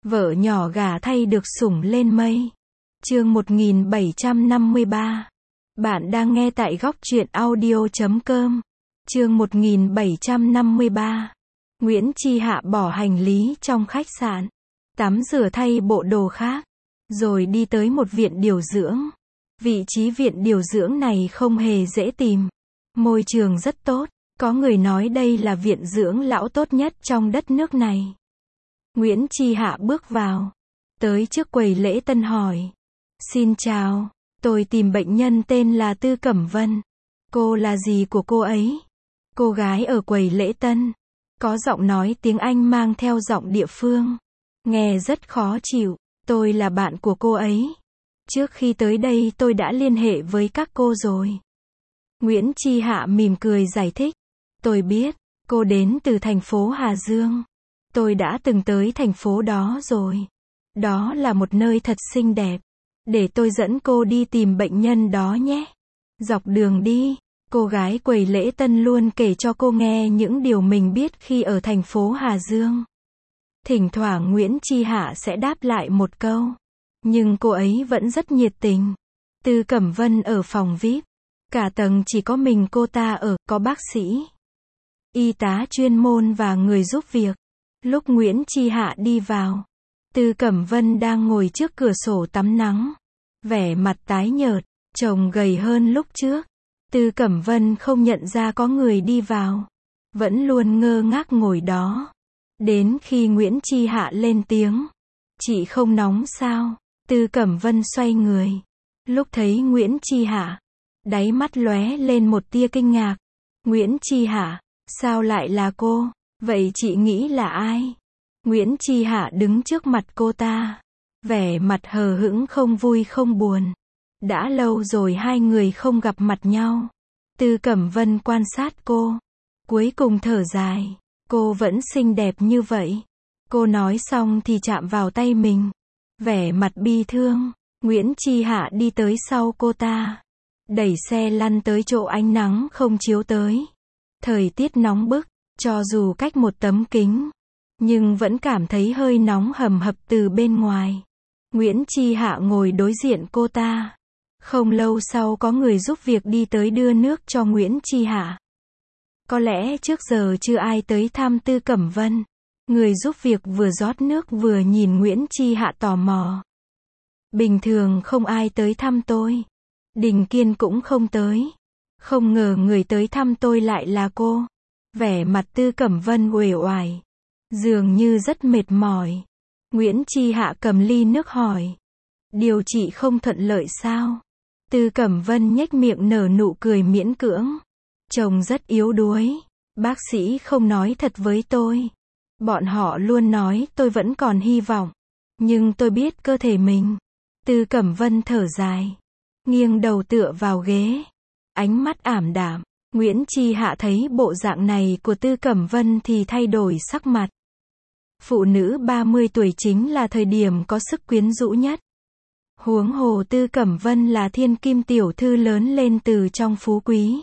Vợ nhỏ gả thay được sủng lên mây. Chương 1753. Bạn đang nghe tại góc truyện audio.com. Chương 1753. Nguyễn Chi Hạ bỏ hành lý trong khách sạn, tắm rửa thay bộ đồ khác, rồi đi tới một viện điều dưỡng. Vị trí viện điều dưỡng này không hề dễ tìm. Môi trường rất tốt, có người nói đây là viện dưỡng lão tốt nhất trong đất nước này. Nguyễn Chi Hạ bước vào, tới trước quầy lễ tân hỏi. Xin chào, tôi tìm bệnh nhân tên là Tư Cẩm Vân. Cô là gì của cô ấy? Cô gái ở quầy lễ tân, có giọng nói tiếng Anh mang theo giọng địa phương. Nghe rất khó chịu, tôi là bạn của cô ấy. Trước khi tới đây tôi đã liên hệ với các cô rồi. Nguyễn Chi Hạ mỉm cười giải thích. Tôi biết, cô đến từ thành phố Hà Dương. Tôi đã từng tới thành phố đó rồi. Đó là một nơi thật xinh đẹp. Để tôi dẫn cô đi tìm bệnh nhân đó nhé. Dọc đường đi, cô gái quầy lễ tân luôn kể cho cô nghe những điều mình biết khi ở thành phố Hà Dương. Thỉnh thoảng Nguyễn Chi Hạ sẽ đáp lại một câu. Nhưng cô ấy vẫn rất nhiệt tình. Tư Cẩm Vân ở phòng VIP. Cả tầng chỉ có mình cô ta ở, có bác sĩ, y tá chuyên môn và người giúp việc. Lúc Nguyễn Chi Hạ đi vào, Tư Cẩm Vân đang ngồi trước cửa sổ tắm nắng. Vẻ mặt tái nhợt, trông gầy hơn lúc trước. Tư Cẩm Vân không nhận ra có người đi vào. Vẫn luôn ngơ ngác ngồi đó. Đến khi Nguyễn Chi Hạ lên tiếng. Chị không nóng sao? Tư Cẩm Vân xoay người. Lúc thấy Nguyễn Chi Hạ, đáy mắt lóe lên một tia kinh ngạc. Nguyễn Chi Hạ, sao lại là cô? Vậy chị nghĩ là ai? Nguyễn Chi Hạ đứng trước mặt cô ta. Vẻ mặt hờ hững không vui không buồn. Đã lâu rồi hai người không gặp mặt nhau. Tư Cẩm Vân quan sát cô. Cuối cùng thở dài. Cô vẫn xinh đẹp như vậy. Cô nói xong thì chạm vào tay mình. Vẻ mặt bi thương. Nguyễn Chi Hạ đi tới sau cô ta. Đẩy xe lăn tới chỗ ánh nắng không chiếu tới. Thời tiết nóng bức, cho dù cách một tấm kính, nhưng vẫn cảm thấy hơi nóng hầm hập từ bên ngoài. Nguyễn Chi Hạ ngồi đối diện cô ta. Không lâu sau có người giúp việc đi tới đưa nước cho Nguyễn Chi Hạ. Có lẽ trước giờ chưa ai tới thăm Tư Cẩm Vân. Người giúp việc vừa rót nước vừa nhìn Nguyễn Chi Hạ tò mò. Bình thường không ai tới thăm tôi. Đình Kiên cũng không tới. Không ngờ người tới thăm tôi lại là cô. Vẻ mặt Tư Cẩm Vân uể oải, dường như rất mệt mỏi. Nguyễn Chi Hạ cầm ly nước hỏi. Điều trị không thuận lợi sao? Tư Cẩm Vân nhếch miệng nở nụ cười miễn cưỡng. Trông rất yếu đuối. Bác sĩ không nói thật với tôi. Bọn họ luôn nói tôi vẫn còn hy vọng. Nhưng tôi biết cơ thể mình. Tư Cẩm Vân thở dài, nghiêng đầu tựa vào ghế. Ánh mắt ảm đạm. Nguyễn Chi Hạ thấy bộ dạng này của Tư Cẩm Vân thì thay đổi sắc mặt. Phụ nữ 30 tuổi chính là thời điểm có sức quyến rũ nhất. Huống hồ Tư Cẩm Vân là thiên kim tiểu thư lớn lên từ trong phú quý.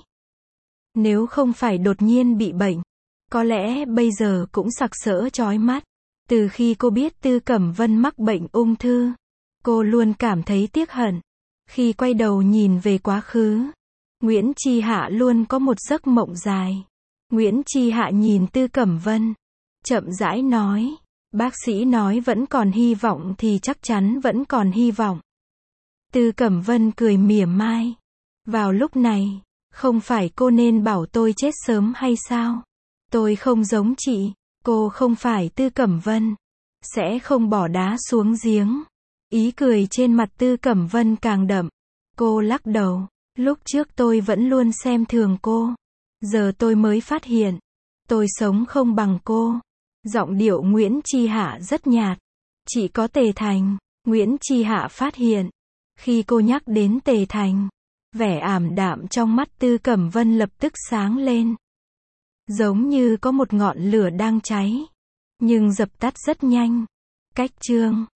Nếu không phải đột nhiên bị bệnh, có lẽ bây giờ cũng sặc sỡ chói mắt. Từ khi cô biết Tư Cẩm Vân mắc bệnh ung thư, cô luôn cảm thấy tiếc hận. Khi quay đầu nhìn về quá khứ, Nguyễn Chi Hạ luôn có một giấc mộng dài. Nguyễn Chi Hạ nhìn Tư Cẩm Vân, chậm rãi nói. Bác sĩ nói vẫn còn hy vọng thì chắc chắn vẫn còn hy vọng. Tư Cẩm Vân cười mỉa mai. Vào lúc này, không phải cô nên bảo tôi chết sớm hay sao? Tôi không giống chị. Cô không phải Tư Cẩm Vân, sẽ không bỏ đá xuống giếng. Ý cười trên mặt Tư Cẩm Vân càng đậm. Cô lắc đầu. Lúc trước tôi vẫn luôn xem thường cô. Giờ tôi mới phát hiện. Tôi sống không bằng cô. Giọng điệu Nguyễn Chi Hạ rất nhạt. Chỉ có Tề Thành. Nguyễn Chi Hạ phát hiện. Khi cô nhắc đến Tề Thành, vẻ ảm đạm trong mắt Tư Cẩm Vân lập tức sáng lên. Giống như có một ngọn lửa đang cháy. Nhưng dập tắt rất nhanh. Cách chương